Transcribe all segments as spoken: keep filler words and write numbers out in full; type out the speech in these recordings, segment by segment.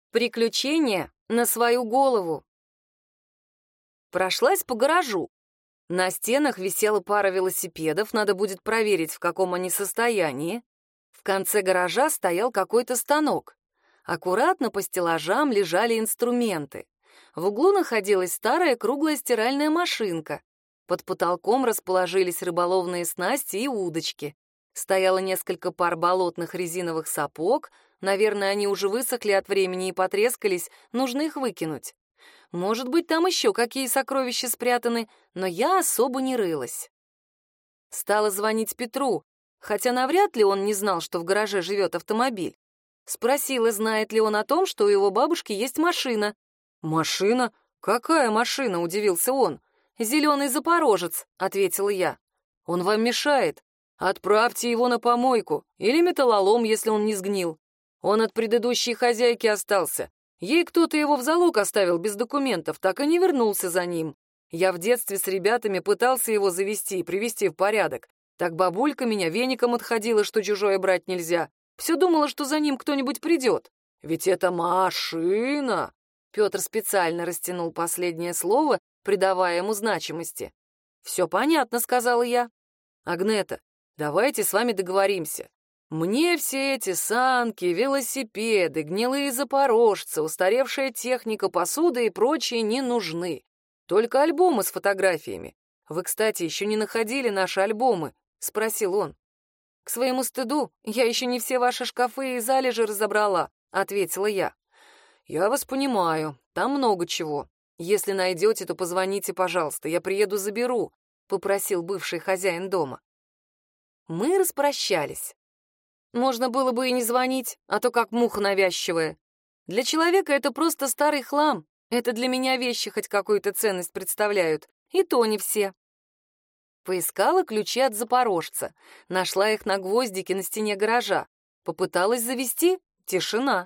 Приключения на свою голову. Прошлась по гаражу. На стенах висела пара велосипедов, надо будет проверить, в каком они состоянии. В конце гаража стоял какой-то станок. Аккуратно по стеллажам лежали инструменты. В углу находилась старая круглая стиральная машинка. Под потолком расположились рыболовные снасти и удочки. Стояло несколько пар болотных резиновых сапог. Наверное, они уже высохли от времени и потрескались, нужно их выкинуть. Может быть, там еще какие сокровища спрятаны, но я особо не рылась. Стала звонить Петру, хотя навряд ли он не знал, что в гараже живет автомобиль. Спросила, знает ли он о том, что у его бабушки есть машина. «Машина? Какая машина?» — удивился он. «Зеленый запорожец», — ответила я. «Он вам мешает. Отправьте его на помойку или металлолом, если он не сгнил. Он от предыдущей хозяйки остался. Ей кто-то его в залог оставил без документов, так и не вернулся за ним. Я в детстве с ребятами пытался его завести и привести в порядок. Так бабулька меня веником отходила, что чужое брать нельзя. Все думала, что за ним кто-нибудь придет. Ведь это машина!» Петр специально растянул последнее слово, придавая ему значимости. «Все понятно», — сказала я. «Агнета, давайте с вами договоримся. Мне все эти санки, велосипеды, гнилые запорожцы, устаревшая техника, посуда и прочее не нужны. Только альбомы с фотографиями. Вы, кстати, еще не находили наши альбомы?» — спросил он. «К своему стыду, я еще не все ваши шкафы и залежи разобрала», — ответила я. «Я вас понимаю, там много чего. Если найдете, то позвоните, пожалуйста, я приеду заберу», — попросил бывший хозяин дома. Мы распрощались. Можно было бы и не звонить, а то как муха навязчивая. Для человека это просто старый хлам. Это для меня вещи хоть какую-то ценность представляют. И то не все. Поискала ключи от запорожца. Нашла их на гвоздике на стене гаража. Попыталась завести — тишина.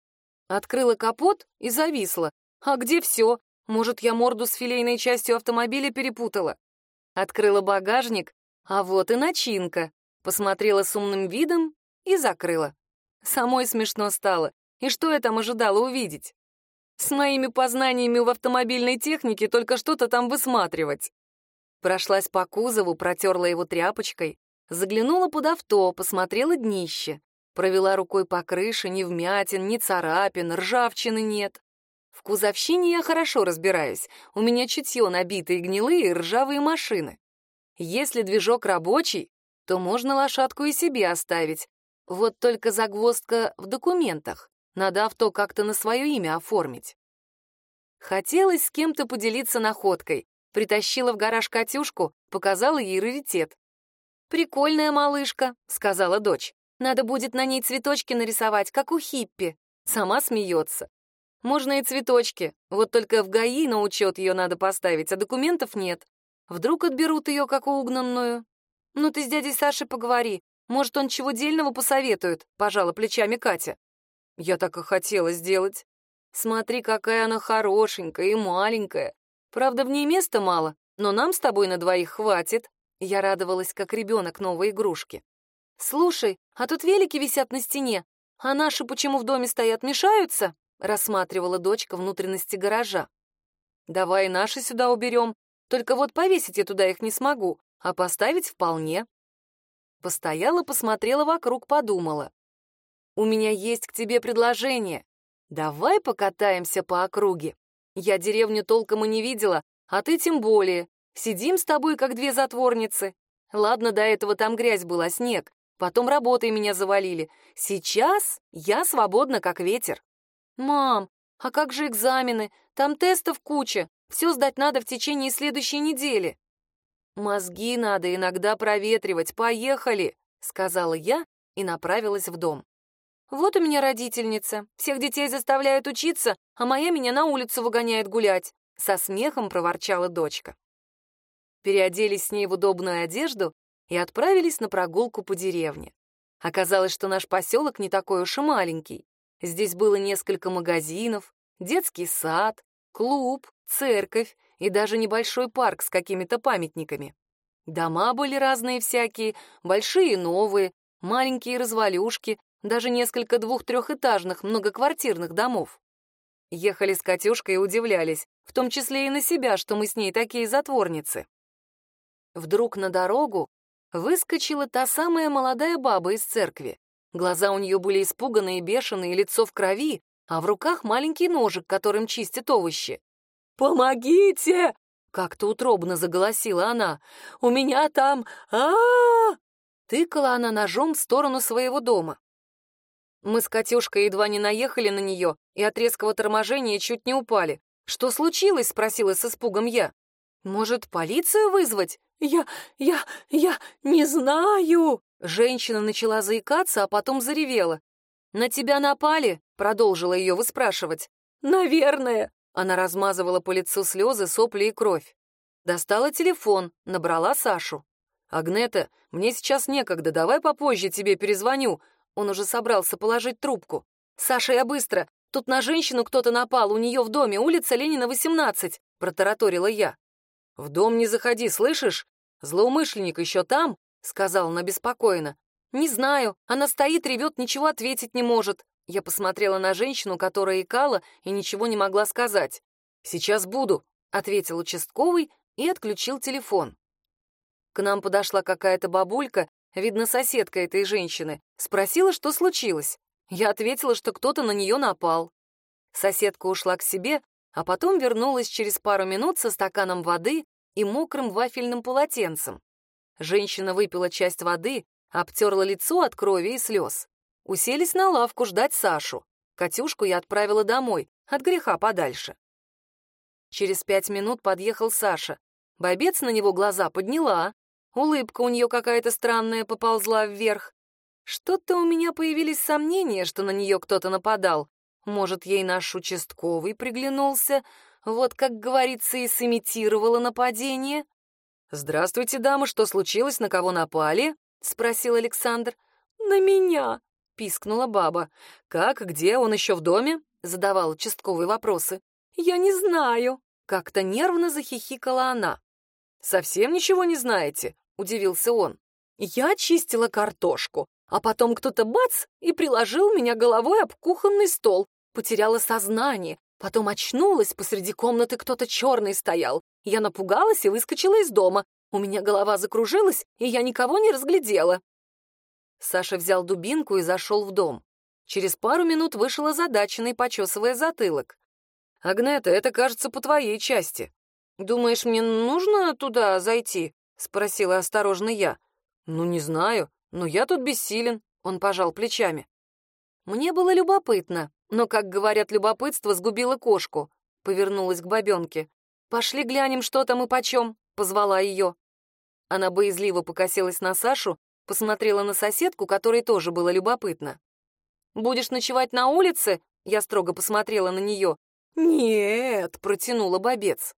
Открыла капот и зависла. А где все? Может, я морду с филейной частью автомобиля перепутала? Открыла багажник, а вот и начинка. Посмотрела с умным видом и закрыла. Самой смешно стало. И что я там ожидала увидеть? С моими познаниями в автомобильной технике только что-то там высматривать. Прошлась по кузову, протерла его тряпочкой, заглянула под авто, посмотрела днище, провела рукой по крыше, ни вмятин, ни царапин, ржавчины нет. В кузовщине я хорошо разбираюсь, у меня чутье набитые гнилые и ржавые машины. Если движок рабочий, то можно лошадку и себе оставить. Вот только загвоздка в документах. Надо авто как-то на свое имя оформить. Хотелось с кем-то поделиться находкой. Притащила в гараж Катюшку, показала ей раритет. «Прикольная малышка», — сказала дочь. «Надо будет на ней цветочки нарисовать, как у хиппи». Сама смеется. «Можно и цветочки, вот только в ГАИ на учет ее надо поставить, а документов нет. Вдруг отберут ее, как угнанную». «Ну ты с дядей Сашей поговори, может, он чего дельного посоветует», — пожала плечами Катя. Я так и хотела сделать. Смотри, какая она хорошенькая и маленькая. Правда, в ней места мало, но нам с тобой на двоих хватит. Я радовалась, как ребенок новой игрушки. «Слушай, а тут велики висят на стене, а наши почему в доме стоят, мешаются?» — рассматривала дочка внутренности гаража. «Давай и наши сюда уберем, только вот повесить я туда их не смогу, а поставить вполне». Постояла, посмотрела вокруг, подумала. «У меня есть к тебе предложение. Давай покатаемся по округе. Я деревню толком и не видела, а ты тем более. Сидим с тобой, как две затворницы. Ладно, до этого там грязь была, снег. Потом работой меня завалили. Сейчас я свободна, как ветер». «Мам, а как же экзамены? Там тестов куча. Все сдать надо в течение следующей недели». «Мозги надо иногда проветривать. Поехали», — сказала я и направилась в дом. «Вот у меня родительница. Всех детей заставляют учиться, а моя меня на улицу выгоняет гулять», — со смехом проворчала дочка. Переоделись с ней в удобную одежду и отправились на прогулку по деревне. Оказалось, что наш поселок не такой уж и маленький. Здесь было несколько магазинов, детский сад, клуб, церковь и даже небольшой парк с какими-то памятниками. Дома были разные всякие, большие и новые, маленькие развалюшки, даже несколько двух-трехэтажных многоквартирных домов. Ехали с Катюшкой и удивлялись, в том числе и на себя, что мы с ней такие затворницы. Вдруг на дорогу выскочила та самая молодая баба из церкви. Глаза у нее были испуганные, бешеные, лицо в крови, а в руках маленький ножик, которым чистят овощи. «Помогите!» — как-то утробно заголосила она. «У меня там... а-а-а!» Тыкала она ножом в сторону своего дома. Мы с Катюшкой едва не наехали на нее и от резкого торможения чуть не упали. «Что случилось?» — спросила с испугом я. «Может, полицию вызвать?» «Я... я... я не знаю!» Женщина начала заикаться, а потом заревела. «На тебя напали?» — продолжила ее выспрашивать. «Наверное». Она размазывала по лицу слезы, сопли и кровь. Достала телефон, набрала Сашу. «Агнета, мне сейчас некогда, давай попозже тебе перезвоню». Он уже собрался положить трубку. «Саша, я быстро. Тут на женщину кто-то напал, у нее в доме, улица Ленина, восемнадцать», — протараторила я. «В дом не заходи, слышишь? Злоумышленник еще там?» — сказала она беспокойно. «Не знаю. Она стоит, ревет, ничего ответить не может». Я посмотрела на женщину, которая икала и ничего не могла сказать. «Сейчас буду», — ответил участковый и отключил телефон. К нам подошла какая-то бабулька, видно, соседка этой женщины, спросила, что случилось. Я ответила, что кто-то на нее напал. Соседка ушла к себе, а потом вернулась через пару минут со стаканом воды и мокрым вафельным полотенцем. Женщина выпила часть воды, обтерла лицо от крови и слез. Уселись на лавку ждать Сашу. Катюшку я отправила домой, от греха подальше. Через пять минут подъехал Саша. Бобец на него глаза подняла. Улыбка у нее какая-то странная поползла вверх. Что-то у меня появились сомнения, что на нее кто-то нападал. Может, ей наш участковый приглянулся, вот, как говорится, и сымитировала нападение. «Здравствуйте, дамы, что случилось, на кого напали?» — спросил Александр. «На меня», — пискнула баба. «Как, где, он еще в доме?» — задавал участковый вопросы. «Я не знаю», — как-то нервно захихикала она. «Совсем ничего не знаете?» — удивился он. «Я чистила картошку, а потом кто-то бац и приложил меня головой об кухонный стол. Потеряла сознание, потом очнулась, посреди комнаты кто-то черный стоял. Я напугалась и выскочила из дома. У меня голова закружилась, и я никого не разглядела». Саша взял дубинку и зашел в дом. Через пару минут вышел озадаченный, почесывая затылок. «Агнета, это, кажется, по твоей части. Думаешь, мне нужно туда зайти?» — спросила осторожно я. «Ну, не знаю, но я тут бессилен», — он пожал плечами. Мне было любопытно, но, как говорят, любопытство сгубило кошку. Повернулась к бабенке. «Пошли глянем, что там и почем», — позвала ее. Она боязливо покосилась на Сашу, посмотрела на соседку, которой тоже было любопытно. «Будешь ночевать на улице?» — я строго посмотрела на нее. «Нет», — протянула бобец.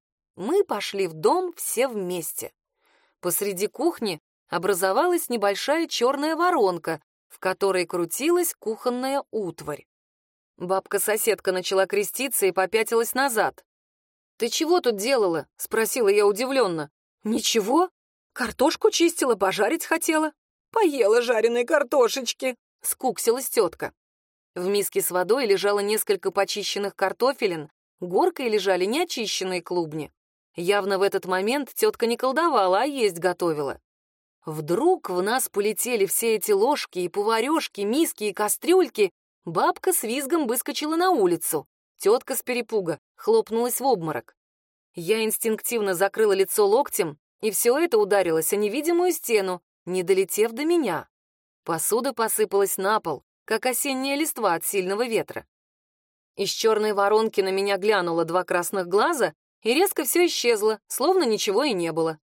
Мы пошли в дом все вместе. Посреди кухни образовалась небольшая черная воронка, в которой крутилась кухонная утварь. Бабка-соседка начала креститься и попятилась назад. «Ты чего тут делала?» — спросила я удивленно. «Ничего. Картошку чистила, пожарить хотела». «Поела жареной картошечки», — скуксилась тетка. В миске с водой лежало несколько почищенных картофелин, горкой лежали неочищенные клубни. Явно в этот момент тетка не колдовала, а есть готовила. Вдруг в нас полетели все эти ложки и поварешки, миски и кастрюльки. Бабка с визгом выскочила на улицу. Тетка с перепуга хлопнулась в обморок. Я инстинктивно закрыла лицо локтем, и все это ударилось о невидимую стену, не долетев до меня. Посуда посыпалась на пол, как осенняя листва от сильного ветра. Из черной воронки на меня глянуло два красных глаза, и резко все исчезло, словно ничего и не было.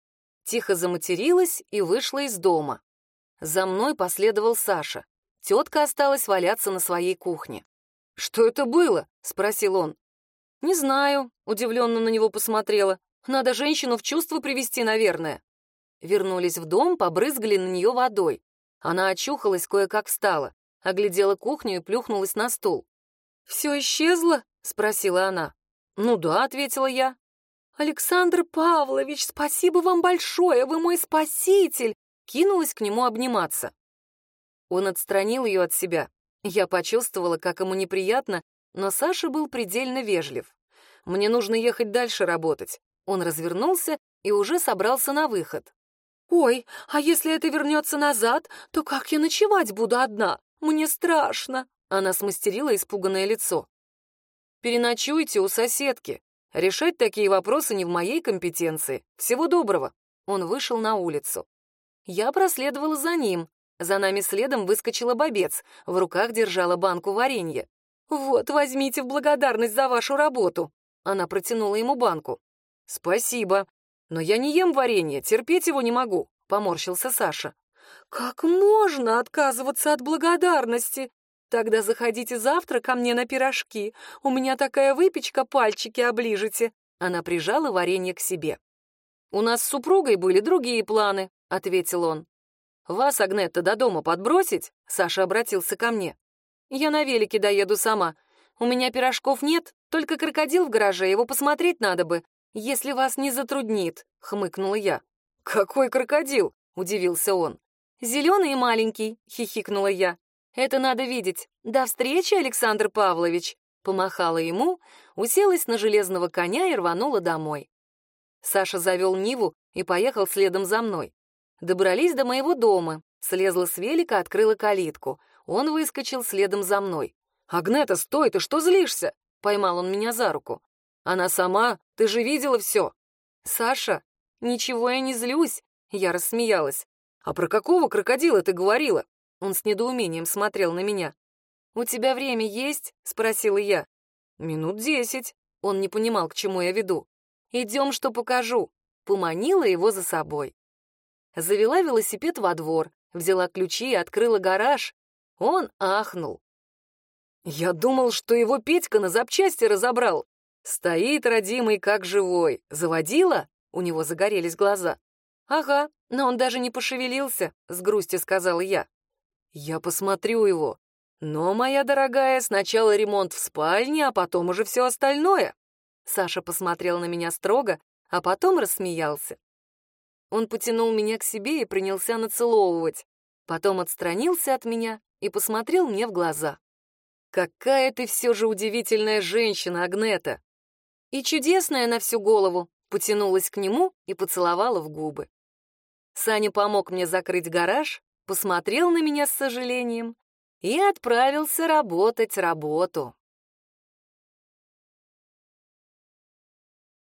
Тихо заматерилась и вышла из дома. За мной последовал Саша. Тетка осталась валяться на своей кухне. «Что это было?» — спросил он. «Не знаю», — удивленно на него посмотрела. «Надо женщину в чувство привести, наверное». Вернулись в дом, побрызгали на нее водой. Она очухалась, кое-как встала, оглядела кухню и плюхнулась на стул. «Все исчезло?» — спросила она. «Ну да», — ответила я. «Александр Павлович, спасибо вам большое, вы мой спаситель!» Кинулась к нему обниматься. Он отстранил ее от себя. Я почувствовала, как ему неприятно, но Саша был предельно вежлив. Мне нужно ехать дальше работать. Он развернулся и уже собрался на выход. «Ой, а если это вернется назад, то как я ночевать буду одна? Мне страшно!» Она смастерила испуганное лицо. «Переночуйте у соседки. Решать такие вопросы не в моей компетенции. Всего доброго!» Он вышел на улицу. Я проследовала за ним. За нами следом выскочила Бобец, в руках держала банку варенья. «Вот, возьмите в благодарность за вашу работу!» Она протянула ему банку. «Спасибо. Но я не ем варенье, терпеть его не могу», — поморщился Саша. «Как можно отказываться от благодарности? Тогда заходите завтра ко мне на пирожки. У меня такая выпечка, пальчики оближете». Она прижала варенье к себе. «У нас с супругой были другие планы», — ответил он. «Вас, Агнетта, до дома подбросить?» — Саша обратился ко мне. «Я на велике доеду сама. У меня пирожков нет, только крокодил в гараже, его посмотреть надо бы. Если вас не затруднит», — хмыкнула я. «Какой крокодил?» — удивился он. «Зеленый и маленький», — хихикнула я. «Это надо видеть. До встречи, Александр Павлович», — помахала ему, уселась на железного коня и рванула домой. Саша завел Ниву и поехал следом за мной. Добрались до моего дома, слезла с велика, открыла калитку. Он выскочил следом за мной. «Агнета, стой, ты что злишься?» — поймал он меня за руку. «Она сама, ты же видела все». «Саша, ничего я не злюсь», — я рассмеялась. «А про какого крокодила ты говорила?» Он с недоумением смотрел на меня. «У тебя время есть?» — спросила я. «Минут десять». Он не понимал, к чему я веду. «Идем, что покажу». Поманила его за собой. Завела велосипед во двор, взяла ключи и открыла гараж. Он ахнул. «Я думал, что его Петька на запчасти разобрал. Стоит родимый как живой. Заводила?» У него загорелись глаза. «Ага, но он даже не пошевелился», — с грустью сказала я. «Я посмотрю его. Но, моя дорогая, сначала ремонт в спальне, а потом уже все остальное». Саша посмотрел на меня строго, а потом рассмеялся. Он потянул меня к себе и принялся нацеловывать. Потом отстранился от меня и посмотрел мне в глаза. «Какая ты все же удивительная женщина, Агнета!» И чудесная на всю голову, потянулась к нему и поцеловала в губы. Саня помог мне закрыть гараж, посмотрел на меня с сожалением и отправился работать работу.